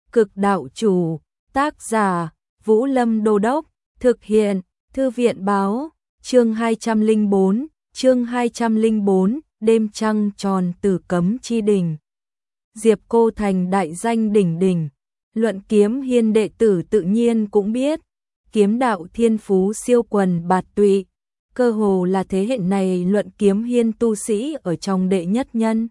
Cực đạo chủ, tác giả, Vũ Lâm Đô Đốc, thực hiện, Thư viện báo, chương 204, đêm trăng tròn Tử Cấm Chi Đỉnh. Diệp Cô Thành đại danh đỉnh đỉnh, Luận Kiếm Hiên đệ tử tự nhiên cũng biết, kiếm đạo thiên phú siêu quần bạt tụy, cơ hồ là thế hệ này Luận Kiếm Hiên tu sĩ ở trong đệ nhất nhân.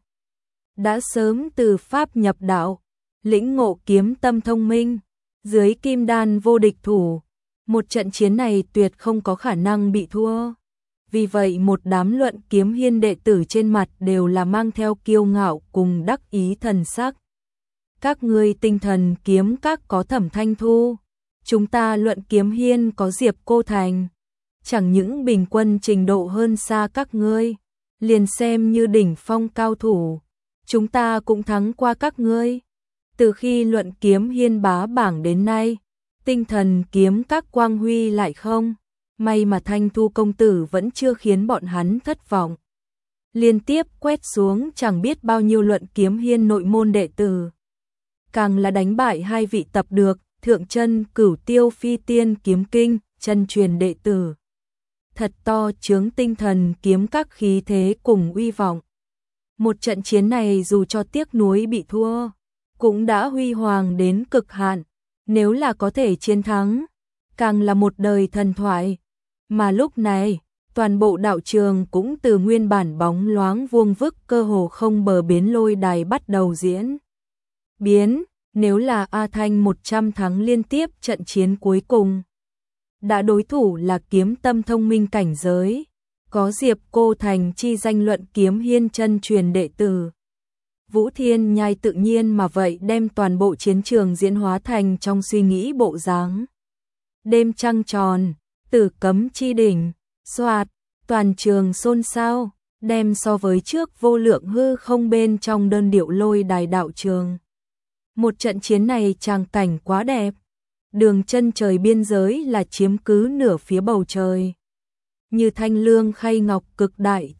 Đã sớm từ pháp nhập đạo, lĩnh ngộ kiếm tâm thông minh, dưới kim đan vô địch thủ, một trận chiến này tuyệt không có khả năng bị thua. Vì vậy một đám Luận Kiếm Hiên đệ tử trên mặt đều là mang theo kiêu ngạo cùng đắc ý thần sắc. Các ngươi Tinh Thần Kiếm Các có Thẩm Thanh Thu, chúng ta Luận Kiếm Hiên có Diệp Cô Thành, chẳng những bình quân trình độ hơn xa các ngươi, liền xem như đỉnh phong cao thủ, chúng ta cũng thắng qua các ngươi. Từ khi Luận Kiếm Hiên bá bảng đến nay, Tinh Thần Kiếm Các quang huy lại không, may mà Thanh Thu công tử vẫn chưa khiến bọn hắn thất vọng. Liên tiếp quét xuống chẳng biết bao nhiêu Luận Kiếm Hiên nội môn đệ tử, càng là đánh bại hai vị tập được Thượng Chân Cửu Tiêu Phi Tiên Kiếm Kinh chân truyền đệ tử. Thật to chướng Tinh Thần Kiếm Các khí thế cùng uy vọng. Một trận chiến này dù cho tiếc nuối bị thua, cũng đã huy hoàng đến cực hạn, nếu là có thể chiến thắng, càng là một đời thần thoại. Mà lúc này, toàn bộ đạo trường cũng từ nguyên bản bóng loáng vuông vức cơ hồ không bờ bến lôi đài bắt đầu diễn biến, nếu là A Thanh 100 thắng liên tiếp trận chiến cuối cùng. Đã đối thủ là kiếm tâm thông minh cảnh giới, có Diệp Cô Thành chi danh Luận Kiếm Hiên chân truyền đệ tử. Vũ Thiên Nhai tự nhiên mà vậy đem toàn bộ chiến trường diễn hóa thành trong suy nghĩ bộ dáng. Đêm trăng tròn, Tử Cấm Chi Đỉnh, xoạt, toàn trường xôn xao, đem so với trước vô lượng hư không bên trong đơn điệu lôi đài đạo trường. Một trận chiến này tràng cảnh quá đẹp, đường chân trời biên giới là chiếm cứ nửa phía bầu trời. Như thanh lương khay ngọc cực đại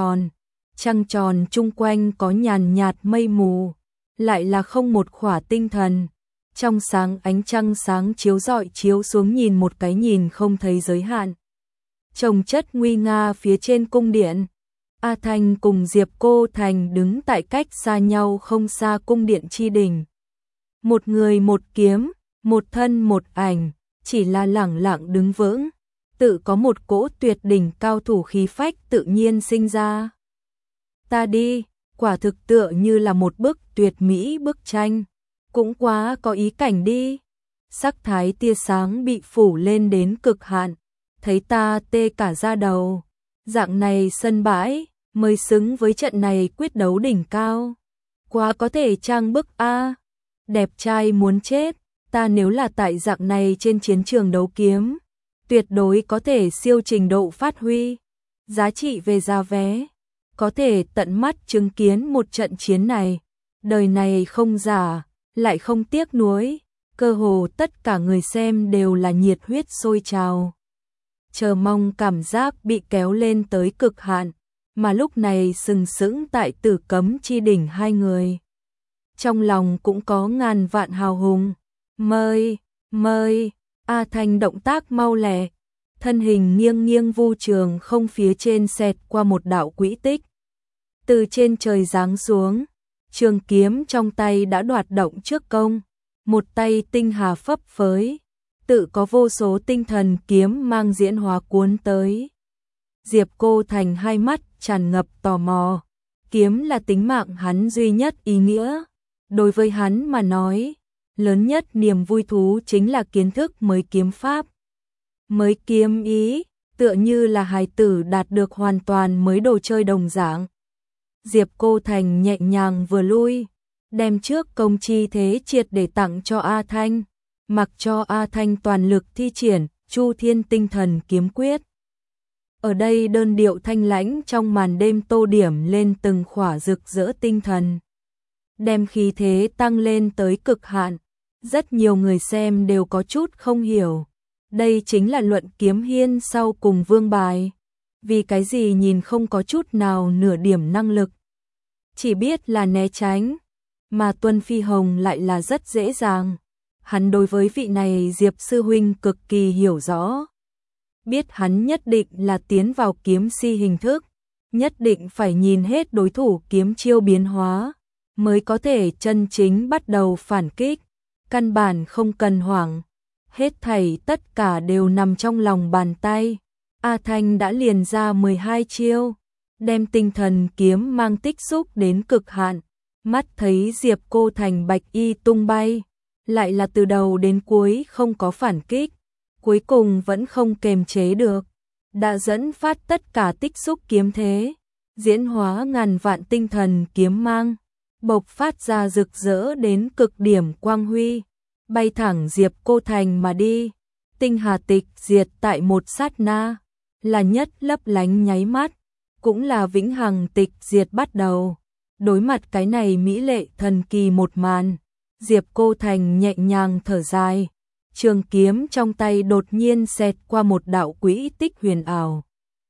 trăng tròn chung quanh có nhàn nhạt mây mù, lại là không một khỏa tinh thần. Trong sáng ánh trăng sáng chiếu rọi chiếu xuống nhìn một cái nhìn không thấy giới hạn. Chồng chất nguy nga phía trên cung điện, A Thanh cùng Diệp Cô Thành đứng tại cách xa nhau không xa cung điện chi đỉnh. Một người một kiếm, một thân một ảnh, chỉ là lẳng lặng đứng vững, tự có một cỗ tuyệt đỉnh cao thủ khí phách tự nhiên sinh ra. Ta đi, quả thực tựa như là một bức tuyệt mỹ bức tranh, cũng quá có ý cảnh đi. Sắc thái tia sáng bị phủ lên đến cực hạn, thấy ta tê cả da đầu. Dạng này sân bãi, mới xứng với trận này quyết đấu đỉnh cao. Quá có thể trang bức a, đẹp trai muốn chết, ta nếu là tại dạng này trên chiến trường đấu kiếm, tuyệt đối có thể siêu trình độ phát huy. Giá trị về giá vé, có thể tận mắt chứng kiến một trận chiến này, đời này không giả, lại không tiếc nuối, cơ hồ tất cả người xem đều là nhiệt huyết sôi trào. Chờ mong cảm giác bị kéo lên tới cực hạn, mà lúc này sừng sững tại Tử Cấm Chi Đỉnh hai người. Trong lòng cũng có ngàn vạn hào hùng, mời, A Thanh động tác mau lẹ, thân hình nghiêng nghiêng vu trường không phía trên xẹt qua một đạo quỹ tích. Từ trên trời giáng xuống, trường kiếm trong tay đã đoạt động trước công, một tay tinh hà phấp phới, tự có vô số tinh thần kiếm mang diễn hóa cuốn tới. Diệp Cô Thành hai mắt tràn ngập tò mò, kiếm là tính mạng hắn duy nhất ý nghĩa. Đối với hắn mà nói, lớn nhất niềm vui thú chính là kiến thức mới kiếm pháp, mới kiếm ý, tựa như là hài tử đạt được hoàn toàn mới đồ chơi đồng dạng. Diệp Cô Thành nhẹ nhàng vừa lui, đem trước công chi thế triệt để tặng cho A Thanh, mặc cho A Thanh toàn lực thi triển Chu Thiên Tinh Thần Kiếm Quyết. Ở đây đơn điệu thanh lãnh trong màn đêm tô điểm lên từng khỏa rực rỡ tinh thần, đem khí thế tăng lên tới cực hạn. Rất nhiều người xem đều có chút không hiểu, đây chính là Luận Kiếm Hiên sau cùng vương bài, vì cái gì nhìn không có chút nào nửa điểm năng lực, chỉ biết là né tránh. mà Tuân Phi Hồng lại là rất dễ dàng. Hắn đối với vị này Diệp sư huynh cực kỳ hiểu rõ. Biết hắn nhất định là tiến vào kiếm si hình thức, nhất định phải nhìn hết đối thủ kiếm chiêu biến hóa, mới có thể chân chính bắt đầu phản kích, căn bản không cần hoảng. Hết thảy tất cả đều nằm trong lòng bàn tay. A Thanh đã liền ra 12 chiêu, đem tinh thần kiếm mang tích xúc đến cực hạn, mắt thấy Diệp Cô Thành bạch y tung bay, lại là từ đầu đến cuối không có phản kích, cuối cùng vẫn không kềm chế được, đã dẫn phát tất cả tích xúc kiếm thế, diễn hóa ngàn vạn tinh thần kiếm mang, bộc phát ra rực rỡ đến cực điểm quang huy, bay thẳng Diệp Cô Thành mà đi. Tinh hà tịch diệt tại một sát na, là nhất lấp lánh nháy mắt, cũng là vĩnh hằng tịch diệt bắt đầu. Đối mặt cái này mỹ lệ thần kỳ một màn, Diệp Cô Thành nhẹ nhàng thở dài, trường kiếm trong tay đột nhiên xẹt qua một đạo quỹ tích huyền ảo.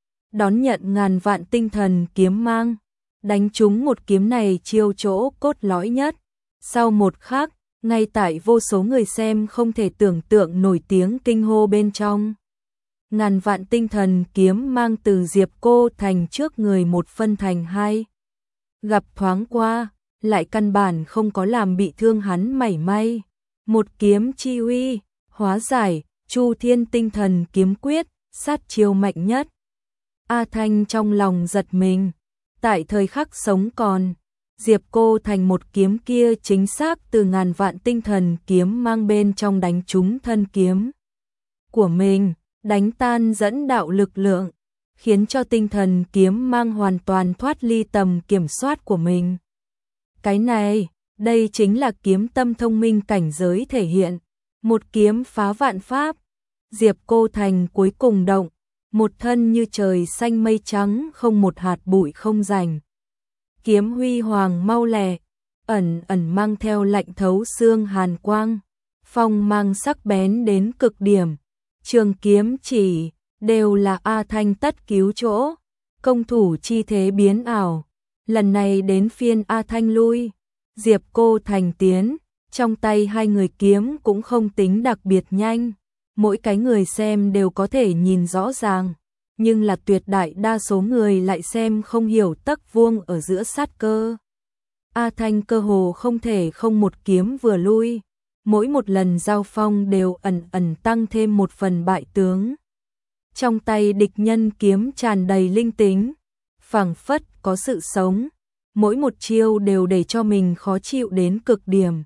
Đón nhận ngàn vạn tinh thần kiếm mang, đánh trúng một kiếm này chiêu chỗ cốt lõi nhất. Sau một khắc, ngay tại vô số người xem không thể tưởng tượng nổi tiếng kinh hô bên trong. Ngàn vạn tinh thần kiếm mang từ Diệp Cô Thành trước người một phân thành hai. Gặp thoáng qua, lại căn bản không có làm bị thương hắn mảy may. Một kiếm chi uy, hóa giải, Chu Thiên tinh thần kiếm quyết, sát chiêu mạnh nhất. A Thanh trong lòng giật mình, tại thời khắc sống còn, Diệp Cô Thành một kiếm kia chính xác từ ngàn vạn tinh thần kiếm mang bên trong đánh trúng thân kiếm của mình, đánh tan dẫn đạo lực lượng, khiến cho tinh thần kiếm mang hoàn toàn thoát ly tầm kiểm soát của mình. Cái này, đây chính là kiếm tâm thông minh cảnh giới thể hiện, một kiếm phá vạn pháp. Diệp Cô Thành cuối cùng động, một thân như trời xanh mây trắng không một hạt bụi không rành. Kiếm huy hoàng mau lẹ, ẩn ẩn mang theo lạnh thấu xương hàn quang, phong mang sắc bén đến cực điểm. Trường kiếm chỉ, đều là A Thanh tất cứu chỗ, công thủ chi thế biến ảo. Lần này đến phiên A Thanh lui, Diệp Cô Thành tiến, trong tay hai người kiếm cũng không tính đặc biệt nhanh, mỗi cái người xem đều có thể nhìn rõ ràng, nhưng là tuyệt đại đa số người lại xem không hiểu tấc vuông ở giữa sát cơ. A Thanh cơ hồ không thể không một kiếm vừa lui, mỗi một lần giao phong đều ẩn ẩn tăng thêm một phần bại tướng. Trong tay địch nhân kiếm tràn đầy linh tính, phảng phất có sự sống, mỗi một chiêu đều để cho mình khó chịu đến cực điểm.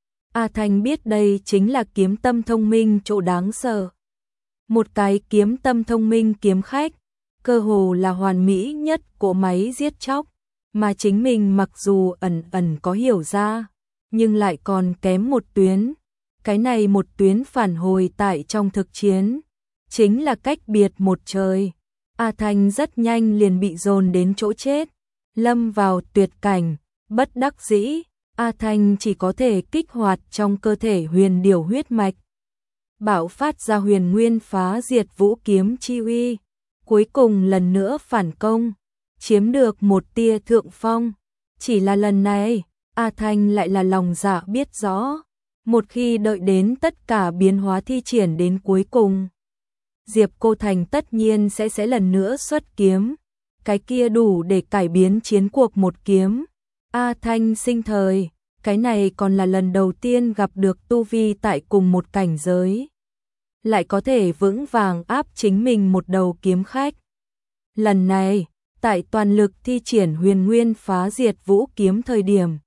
A Thanh biết đây chính là kiếm tâm thông minh chỗ đáng sợ. Một cái kiếm tâm thông minh kiếm khách, cơ hồ là hoàn mỹ nhất cỗ máy giết chóc, mà chính mình mặc dù ẩn ẩn có hiểu ra, nhưng lại còn kém một tuyến. Cái này một tuyến phản hồi tại trong thực chiến, chính là cách biệt một trời. A Thanh rất nhanh liền bị dồn đến chỗ chết, lâm vào tuyệt cảnh, bất đắc dĩ, A Thanh chỉ có thể kích hoạt trong cơ thể huyền điểu huyết mạch, bạo phát ra huyền nguyên phá diệt vũ kiếm chi uy, cuối cùng lần nữa phản công, chiếm được một tia thượng phong. Chỉ là lần này, A Thanh lại là lòng dạ biết rõ, một khi đợi đến tất cả biến hóa thi triển đến cuối cùng, Diệp Cô Thành tất nhiên sẽ lần nữa xuất kiếm, cái kia đủ để cải biến chiến cuộc một kiếm. A Thanh sinh thời, cái này còn là lần đầu tiên gặp được tu vi tại cùng một cảnh giới, lại có thể vững vàng áp chính mình một đầu kiếm khách. Lần này, tại toàn lực thi triển huyền nguyên phá diệt vũ kiếm thời điểm,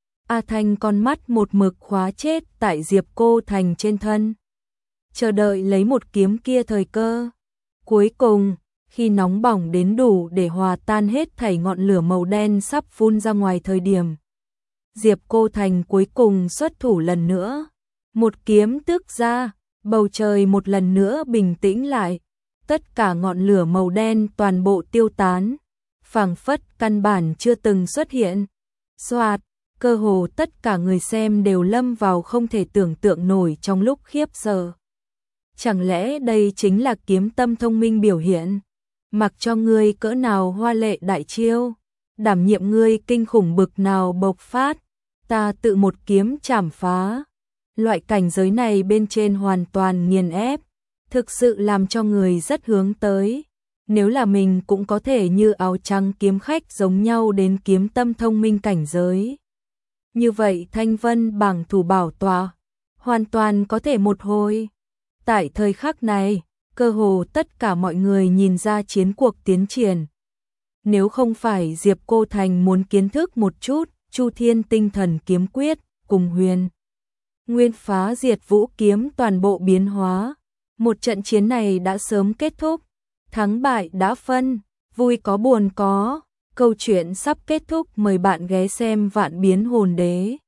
A Thanh con mắt một mực khóa chết tại Diệp Cô Thành trên thân, chờ đợi lấy một kiếm kia thời cơ. Cuối cùng, khi nóng bỏng đến đủ để hòa tan hết thảy ngọn lửa màu đen sắp phun ra ngoài thời điểm, Diệp Cô Thành cuối cùng xuất thủ lần nữa, một kiếm tước ra, bầu trời một lần nữa bình tĩnh lại, tất cả ngọn lửa màu đen toàn bộ tiêu tán, phảng phất căn bản chưa từng xuất hiện. Xoạt, cơ hồ tất cả người xem đều lâm vào không thể tưởng tượng nổi trong lúc khiếp sợ. Chẳng lẽ đây chính là kiếm tâm thông minh biểu hiện? Mặc cho ngươi cỡ nào hoa lệ đại chiêu, đảm nhiệm ngươi kinh khủng bực nào bộc phát, ta tự một kiếm chảm phá. Loại cảnh giới này bên trên hoàn toàn nghiền ép, thực sự làm cho người rất hướng tới. Nếu là mình cũng có thể như áo trắng kiếm khách giống nhau đến kiếm tâm thông minh cảnh giới. Như vậy Thanh Vân bảng thủ bảo tọa, hoàn toàn có thể một hồi. Tại thời khắc này, cơ hồ tất cả mọi người nhìn ra chiến cuộc tiến triển. Nếu không phải Diệp Cô Thành muốn kiến thức một chút, Chu Thiên tinh thần kiếm quyết, cùng Huyền Nguyên phá diệt vũ kiếm toàn bộ biến hóa. Một trận chiến này đã sớm kết thúc, thắng bại đã phân, vui có buồn có. Câu chuyện sắp kết thúc, mời bạn ghé xem Vạn Biến Hồn Đế.